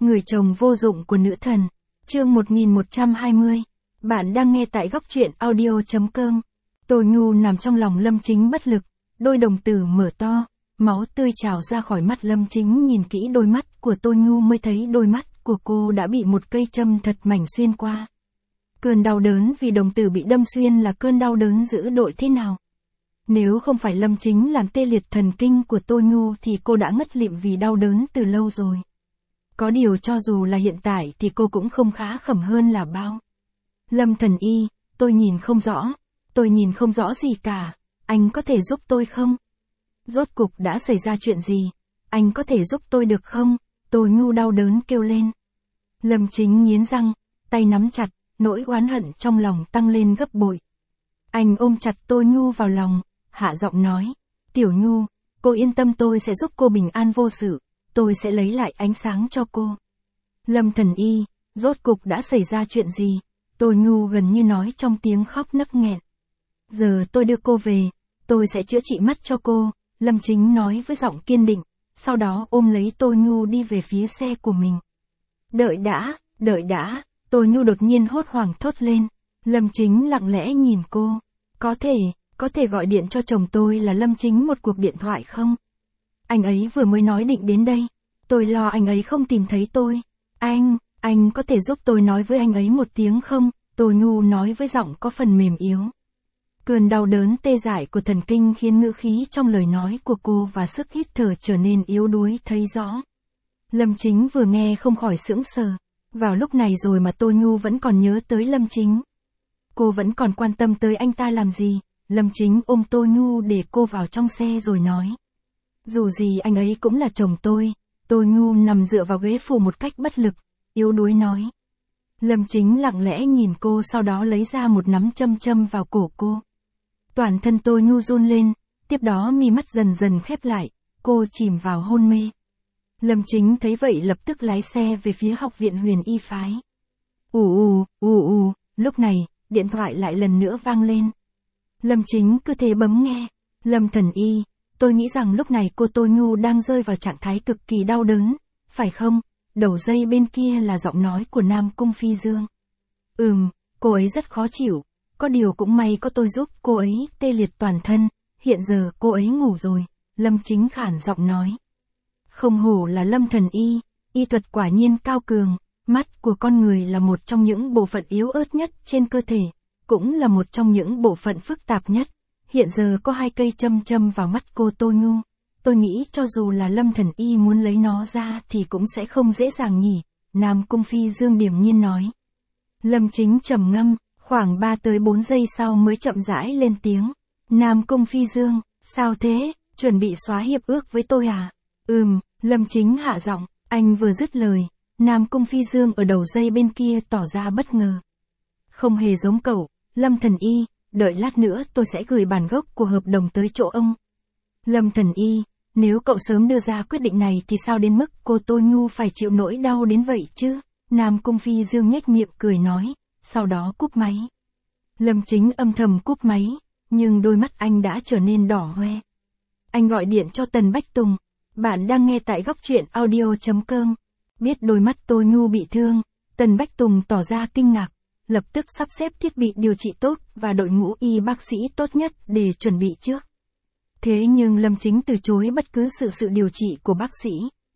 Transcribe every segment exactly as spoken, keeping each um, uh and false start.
Người chồng vô dụng của nữ thần. Chương một nghìn một trăm hai mươi. Bạn đang nghe tại góc truyện audio chấm com. Tôi Nhu nằm trong lòng Lâm Chính bất lực, đôi đồng tử mở to, máu tươi trào ra khỏi mắt Lâm Chính. Nhìn kỹ đôi mắt của Tôi Nhu mới thấy đôi mắt của cô đã bị một cây châm thật mảnh xuyên qua. Cơn đau đớn vì đồng tử bị đâm xuyên là cơn đau đớn dữ dội thế nào? Nếu không phải Lâm Chính làm tê liệt thần kinh của Tôi Nhu thì cô đã ngất lịm vì đau đớn từ lâu rồi. Có điều cho dù là hiện tại thì cô cũng không khá khẩm hơn là bao. Lâm thần y, tôi nhìn không rõ, tôi nhìn không rõ gì cả, anh có thể giúp tôi không? Rốt cục đã xảy ra chuyện gì? Anh có thể giúp tôi được không? Tôi Nhu đau đớn kêu lên. Lâm Chính nghiến răng, tay nắm chặt, nỗi oán hận trong lòng tăng lên gấp bội. Anh ôm chặt Tôi Nhu vào lòng, hạ giọng nói, Tiểu Nhu, cô yên tâm, tôi sẽ giúp cô bình an vô sự, tôi sẽ lấy lại ánh sáng cho cô. Lâm thần y, rốt cục đã xảy ra chuyện gì? Tôi Nhu gần như nói trong tiếng khóc nấc nghẹn. Giờ tôi đưa cô về, tôi sẽ chữa trị mắt cho cô, Lâm Chính nói với giọng kiên định, sau đó ôm lấy Tôi Nhu đi về phía xe của mình. Đợi đã, đợi đã, Tôi Nhu đột nhiên hốt hoảng thốt lên. Lâm Chính lặng lẽ nhìn cô. Có thể, có thể gọi điện cho chồng tôi là Lâm Chính một cuộc điện thoại không? Anh ấy vừa mới nói định đến đây, tôi lo anh ấy không tìm thấy tôi. Anh, anh có thể giúp tôi nói với anh ấy một tiếng không? Tôi Nhu nói với giọng có phần mềm yếu. Cơn đau đớn tê dại của thần kinh khiến ngữ khí trong lời nói của cô và sức hít thở trở nên yếu đuối thấy rõ. Lâm Chính vừa nghe không khỏi sững sờ. Vào lúc này rồi mà Tôi Nhu vẫn còn nhớ tới Lâm Chính. Cô vẫn còn quan tâm tới anh ta làm gì? Lâm Chính ôm Tôi Nhu để cô vào trong xe rồi nói. Dù gì anh ấy cũng là chồng tôi. Tôi Nhu nằm dựa vào ghế phụ một cách bất lực, yếu đuối nói. Lâm Chính lặng lẽ nhìn cô, sau đó lấy ra một nắm châm châm vào cổ cô. Toàn thân Tôi Nhu run lên, tiếp đó mi mắt dần dần khép lại, cô chìm vào hôn mê. Lâm Chính thấy vậy lập tức lái xe về phía học viện Huyền Y phái. Ù ù, ù ù, lúc này, điện thoại lại lần nữa vang lên. Lâm Chính cứ thế bấm nghe. Lâm thần y, tôi nghĩ rằng lúc này cô Tôi Nhu đang rơi vào trạng thái cực kỳ đau đớn, phải không? Đầu dây bên kia là giọng nói của Nam Cung Phi Dương. Ừm, cô ấy rất khó chịu, có điều cũng may có tôi giúp cô ấy tê liệt toàn thân, hiện giờ cô ấy ngủ rồi, Lâm Chính khản giọng nói. Không hổ là Lâm thần y, y thuật quả nhiên cao cường, mắt của con người là một trong những bộ phận yếu ớt nhất trên cơ thể, cũng là một trong những bộ phận phức tạp nhất. Hiện giờ có hai cây châm châm vào mắt cô Tôi Nhu, tôi nghĩ cho dù là Lâm thần y muốn lấy nó ra thì cũng sẽ không dễ dàng nhỉ, Nam Cung Phi Dương điềm nhiên nói. Lâm Chính trầm ngâm, khoảng ba tới bốn giây sau mới chậm rãi lên tiếng. Nam Cung Phi Dương, sao thế, chuẩn bị xóa hiệp ước với tôi à? Ừm, Lâm Chính hạ giọng, anh vừa dứt lời, Nam Cung Phi Dương ở đầu dây bên kia tỏ ra bất ngờ. Không hề giống cậu, Lâm thần y, đợi lát nữa tôi sẽ gửi bản gốc của hợp đồng tới chỗ ông. Lâm thần y, nếu cậu sớm đưa ra quyết định này thì sao đến mức cô Tôi Nhu phải chịu nỗi đau đến vậy chứ? Nam Cung Phi Dương nhếch miệng cười nói, sau đó cúp máy. Lâm Chính âm thầm cúp máy, nhưng đôi mắt anh đã trở nên đỏ hoe. Anh gọi điện cho Tần Bách Tùng. Bạn đang nghe tại góc truyện audio chấm com. Biết đôi mắt Tôi Nhu bị thương, Tần Bách Tùng tỏ ra kinh ngạc, lập tức sắp xếp thiết bị điều trị tốt và đội ngũ y bác sĩ tốt nhất để chuẩn bị trước. Thế nhưng Lâm Chính từ chối bất cứ sự sự điều trị của bác sĩ.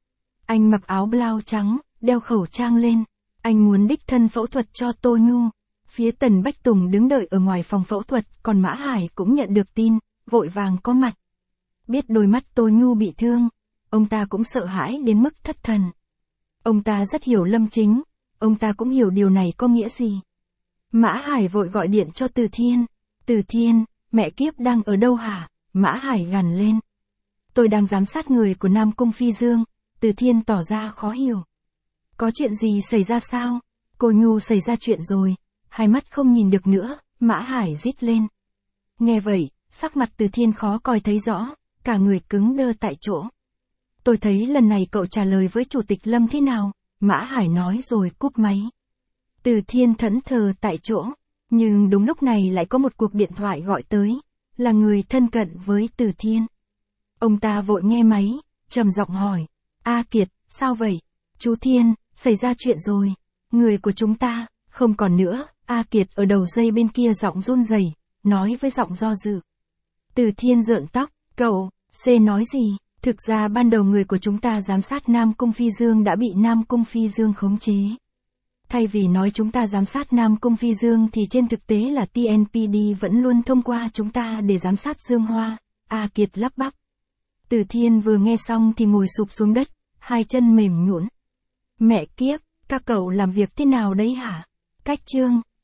Anh mặc áo blau trắng, đeo khẩu trang lên, anh muốn đích thân phẫu thuật cho Tôi Nhu. Phía Tần Bách Tùng đứng đợi ở ngoài phòng phẫu thuật, còn Mã Hải cũng nhận được tin, vội vàng có mặt. Biết đôi mắt Tôi Nhu bị thương, ông ta cũng sợ hãi đến mức thất thần. Ông ta rất hiểu Lâm Chính, ông ta cũng hiểu điều này có nghĩa gì. Mã Hải vội gọi điện cho Từ Thiên. Từ Thiên, mẹ kiếp đang ở đâu hả? Mã Hải gằn lên. Tôi đang giám sát người của Nam Cung Phi Dương. Từ Thiên tỏ ra khó hiểu. Có chuyện gì xảy ra sao? Cô Nhu xảy ra chuyện rồi, hai mắt không nhìn được nữa, Mã Hải rít lên. Nghe vậy, sắc mặt Từ Thiên khó coi thấy rõ, cả người cứng đơ tại chỗ. Tôi thấy lần này cậu trả lời với Chủ tịch Lâm thế nào? Mã Hải nói rồi cúp máy. Từ Thiên thẫn thờ tại chỗ, nhưng đúng lúc này lại có một cuộc điện thoại gọi tới, là người thân cận với Từ Thiên. Ông ta vội nghe máy, trầm giọng hỏi, A Kiệt, sao vậy? Chú Thiên, Xảy ra chuyện rồi. Người của chúng ta, không còn nữa. A Kiệt ở đầu dây bên kia giọng run rẩy, nói với giọng do dự. Từ Thiên rợn tóc, cậu, C nói gì? Thực ra ban đầu người của chúng ta giám sát Nam Cung Phi Dương đã bị Nam Cung Phi Dương khống chế. Thay vì nói chúng ta giám sát Nam Cung Phi Dương thì trên thực tế là T N P D vẫn luôn thông qua chúng ta để giám sát Dương Hoa. A Kiệt lắp bắp. Từ Thiên vừa nghe xong thì ngồi sụp xuống đất, hai chân mềm nhũn. Mẹ kiếp, các cậu làm việc thế nào đấy hả? Cách chương